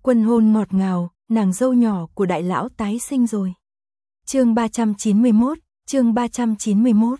Quân hôn ngọt ngào, nàng dâu nhỏ của đại lão tái sinh rồi. Chương 391, chương 391.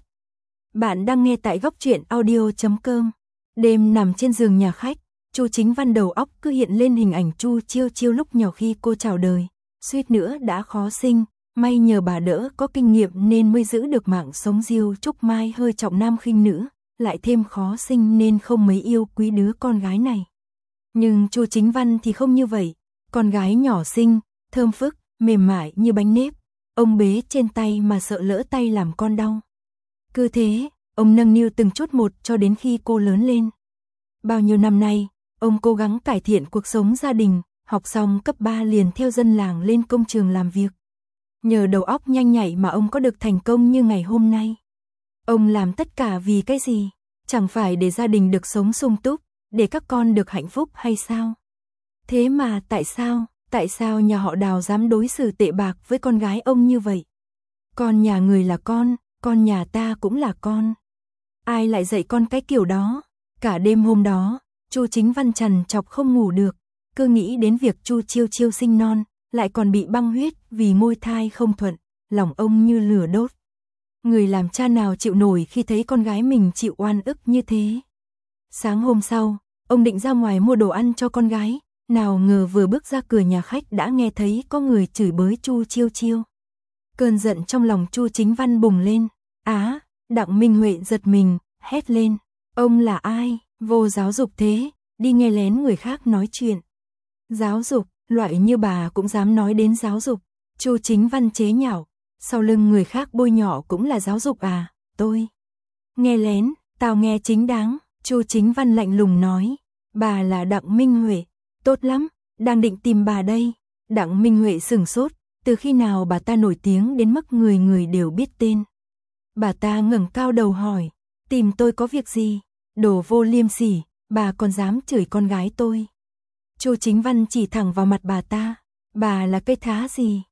Bạn đang nghe tại góc truyện audio.com. Đêm nằm trên giường nhà khách, Chu Chính Văn đầu óc cứ hiện lên hình ảnh Chu Chiêu Chiêu lúc nhỏ khi cô chào đời, suýt nữa đã khó sinh, may nhờ bà đỡ có kinh nghiệm nên mới giữ được mạng sống. Diêu Trúc Mai hơi trọng nam khinh nữ, lại thêm khó sinh nên không mấy yêu quý đứa con gái này. Nhưng Chu Chính Văn thì không như vậy, con gái nhỏ xinh, thơm phức, mềm mại như bánh nếp, ông bế trên tay mà sợ lỡ tay làm con đau. Cứ thế, ông nâng niu từng chút một cho đến khi cô lớn lên. Bao nhiêu năm nay, ông cố gắng cải thiện cuộc sống gia đình, học xong cấp 3 liền theo dân làng lên công trường làm việc. Nhờ đầu óc nhanh nhạy mà ông có được thành công như ngày hôm nay. Ông làm tất cả vì cái gì? Chẳng phải để gia đình được sống sung túc, để các con được hạnh phúc hay sao? Thế mà tại sao nhà họ Đào dám đối xử tệ bạc với con gái ông như vậy? Con nhà người là con nhà ta cũng là con. Ai lại dạy con cái kiểu đó? Cả đêm hôm đó, Chu Chính Văn trằn trọc không ngủ được, cứ nghĩ đến việc Chu Chiêu Chiêu sinh non, lại còn bị băng huyết vì môi thai không thuận, lòng ông như lửa đốt. Người làm cha nào chịu nổi khi thấy con gái mình chịu oan ức như thế. Sáng hôm sau, ông định ra ngoài mua đồ ăn cho con gái, nào ngờ vừa bước ra cửa nhà khách đã nghe thấy có người chửi bới Chu Chiêu Chiêu. Cơn giận trong lòng Chu Chính Văn bùng lên. Đặng Minh Huệ giật mình, hét lên. Ông là ai, vô giáo dục thế, đi nghe lén người khác nói chuyện. Giáo dục, loại như bà cũng dám nói đến giáo dục. Chu Chính Văn chế nhạo, sau lưng người khác bôi nhọ cũng là giáo dục à? Tôi nghe lén, tao nghe chính đáng. Chu Chính Văn lạnh lùng nói. Bà là Đặng Minh Huệ, tốt lắm, đang định tìm bà đây. Đặng Minh Huệ sửng sốt, từ khi nào bà ta nổi tiếng đến mức người người đều biết tên. Bà ta ngẩng cao đầu hỏi, tìm tôi có việc gì? Đồ vô liêm sỉ, bà còn dám chửi con gái tôi. Chu Chính Văn chỉ thẳng vào mặt bà ta. Bà là cây thá gì?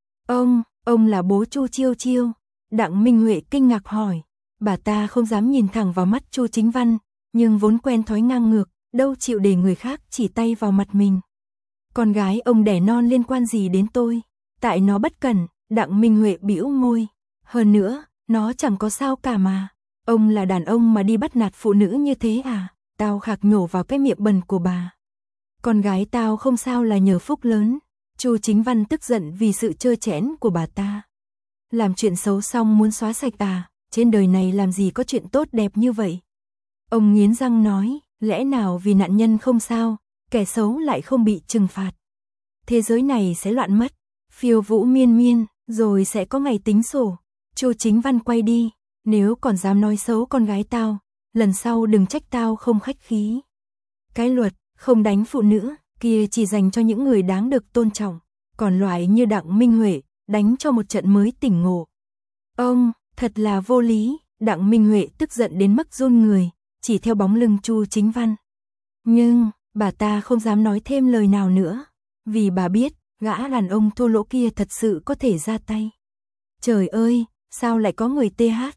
Ông là bố Chu Chiêu Chiêu. Đặng Minh Huệ kinh ngạc hỏi. Bà ta không dám nhìn thẳng vào mắt Chu Chính Văn, nhưng vốn quen thói ngang ngược, đâu chịu để người khác chỉ tay vào mặt mình. Con gái ông đẻ non liên quan gì đến tôi? Tại nó bất cẩn. Đặng Minh Huệ bĩu môi. Hơn nữa, nó chẳng có sao cả mà. Ông là đàn ông mà đi bắt nạt phụ nữ như thế à? Tao khạc nhổ vào cái miệng bẩn của bà. Con gái tao không sao là nhờ phúc lớn. Chu Chính Văn tức giận vì sự trơ trẽn của bà ta. Làm chuyện xấu xong muốn xóa sạch à? Trên đời này làm gì có chuyện tốt đẹp như vậy? Ông nghiến răng nói, lẽ nào vì nạn nhân không sao, kẻ xấu lại không bị trừng phạt? Thế giới này sẽ loạn mất, phiêu vũ miên miên, rồi sẽ có ngày tính sổ. Chu Chính Văn quay đi, nếu còn dám nói xấu con gái tao, lần sau đừng trách tao không khách khí. Cái luật không đánh phụ nữ kia chỉ dành cho những người đáng được tôn trọng, còn loại như Đặng Minh Huệ, đánh cho một trận mới tỉnh ngộ. Ông, thật là vô lý. Đặng Minh Huệ tức giận đến mức run người, chỉ theo bóng lưng Chu Chính Văn. Nhưng, bà ta không dám nói thêm lời nào nữa, vì bà biết, gã đàn ông thô lỗ kia thật sự có thể ra tay. Trời ơi, sao lại có người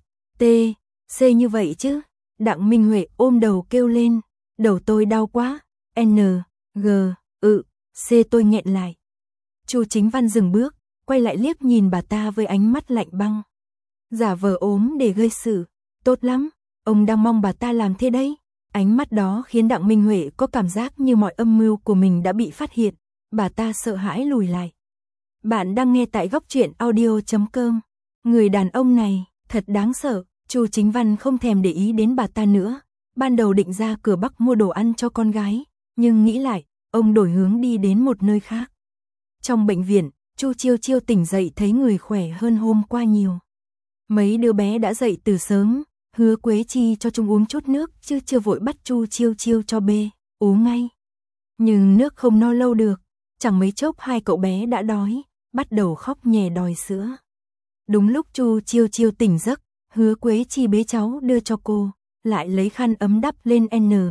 C như vậy chứ? Đặng Minh Huệ ôm đầu kêu lên, đầu tôi đau quá, C tôi nghẹn lại. Chu Chính Văn dừng bước, quay lại liếc nhìn bà ta với ánh mắt lạnh băng. Giả vờ ốm để gây sự, tốt lắm, ông đang mong bà ta làm thế đấy. Ánh mắt đó khiến Đặng Minh Huệ có cảm giác như mọi âm mưu của mình đã bị phát hiện, bà ta sợ hãi lùi lại. Bạn đang nghe tại góc truyện audio.com. Người đàn ông này, thật đáng sợ. Chu Chính Văn không thèm để ý đến bà ta nữa. Ban đầu định ra cửa Bắc mua đồ ăn cho con gái, nhưng nghĩ lại, ông đổi hướng đi đến một nơi khác. Trong bệnh viện, Chu Chiêu Chiêu tỉnh dậy thấy người khỏe hơn hôm qua nhiều. Mấy đứa bé đã dậy từ sớm, Hứa Quế Chi cho chúng uống chút nước chứ chưa vội bắt Chu Chiêu Chiêu cho bê, uống ngay. Nhưng nước không no lâu được, chẳng mấy chốc hai cậu bé đã đói, bắt đầu khóc nhè đòi sữa. Đúng lúc Chu Chiêu Chiêu tỉnh giấc, Hứa Quế Chi bế cháu đưa cho cô, lại lấy khăn ấm đắp lên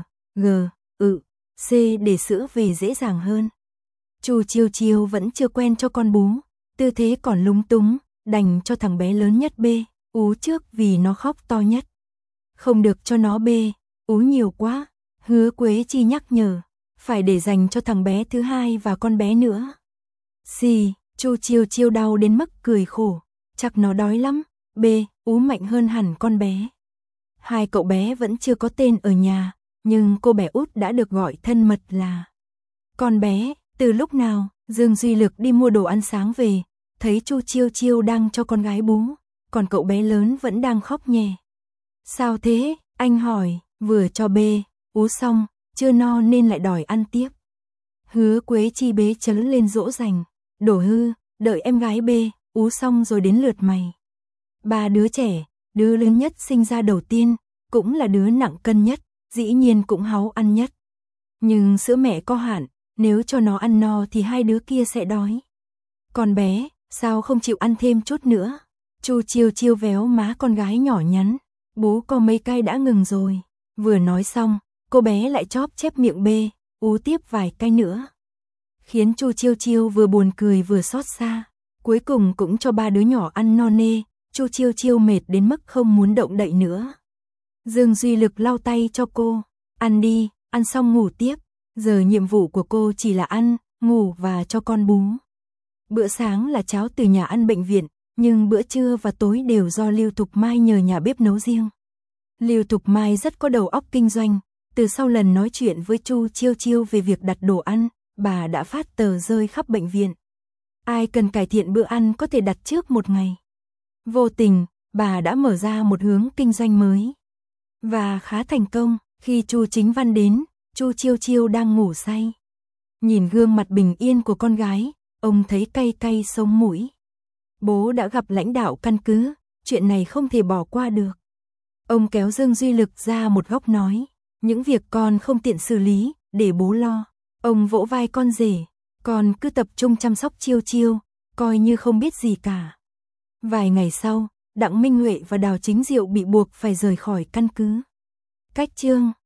C để sữa về dễ dàng hơn. Chu Chiêu Chiêu vẫn chưa quen cho con bú, tư thế còn lúng túng, đành cho thằng bé lớn nhất bê, ú trước vì nó khóc to nhất. Không được cho nó bê, ú nhiều quá, Hứa Quế Chi nhắc nhở, phải để dành cho thằng bé thứ hai và con bé nữa. Xì, Chu Chiêu Chiêu đau đến mức cười khổ, chắc nó đói lắm. B, Ú mạnh hơn hẳn con bé. Hai cậu bé vẫn chưa có tên ở nhà, nhưng cô bé út đã được gọi thân mật là con bé. Từ lúc nào, Dương Duy Lực đi mua đồ ăn sáng về, thấy Chu Chiêu Chiêu đang cho con gái bú, còn cậu bé lớn vẫn đang khóc nhè. Sao thế? Anh hỏi, vừa cho B, Ú xong, chưa no nên lại đòi ăn tiếp. Hứa Quế Chi bế chớ lên dỗ dành, đổ hư, đợi em gái B, Ú xong rồi đến lượt mày. Ba đứa trẻ, đứa lớn nhất sinh ra đầu tiên, cũng là đứa nặng cân nhất, dĩ nhiên cũng háu ăn nhất. Nhưng sữa mẹ có hạn, nếu cho nó ăn no thì hai đứa kia sẽ đói. Con bé, sao không chịu ăn thêm chút nữa? Chu Chiêu Chiêu véo má con gái nhỏ nhắn, bố có mấy cây đã ngừng rồi. Vừa nói xong, cô bé lại chóp chép miệng B, Ú tiếp vài cây nữa. Khiến Chu Chiêu Chiêu vừa buồn cười vừa xót xa. Cuối cùng cũng cho ba đứa nhỏ ăn no nê, Chu Chiêu Chiêu mệt đến mức không muốn động đậy nữa. Dương Duy Lực lau tay cho cô, ăn đi, ăn xong ngủ tiếp. Giờ nhiệm vụ của cô chỉ là ăn, ngủ và cho con bú. Bữa sáng là cháo từ nhà ăn bệnh viện, nhưng bữa trưa và tối đều do Lưu Thục Mai nhờ nhà bếp nấu riêng. Lưu Thục Mai rất có đầu óc kinh doanh, từ sau lần nói chuyện với Chu Chiêu Chiêu về việc đặt đồ ăn, bà đã phát tờ rơi khắp bệnh viện. Ai cần cải thiện bữa ăn có thể đặt trước một ngày. Vô tình, bà đã mở ra một hướng kinh doanh mới. Và khá thành công, khi Chu Chính Văn đến, Chu Chiêu Chiêu đang ngủ say. Nhìn gương mặt bình yên của con gái, ông thấy cay cay sống mũi. Bố đã gặp lãnh đạo căn cứ, chuyện này không thể bỏ qua được. Ông kéo Dương Duy Lực ra một góc nói, những việc con không tiện xử lý, để bố lo. Ông vỗ vai con rể, con cứ tập trung chăm sóc Chiêu Chiêu, coi như không biết gì cả. Vài ngày sau, Đặng Minh Huệ và Đào Chính Diệu bị buộc phải rời khỏi căn cứ. Cách chương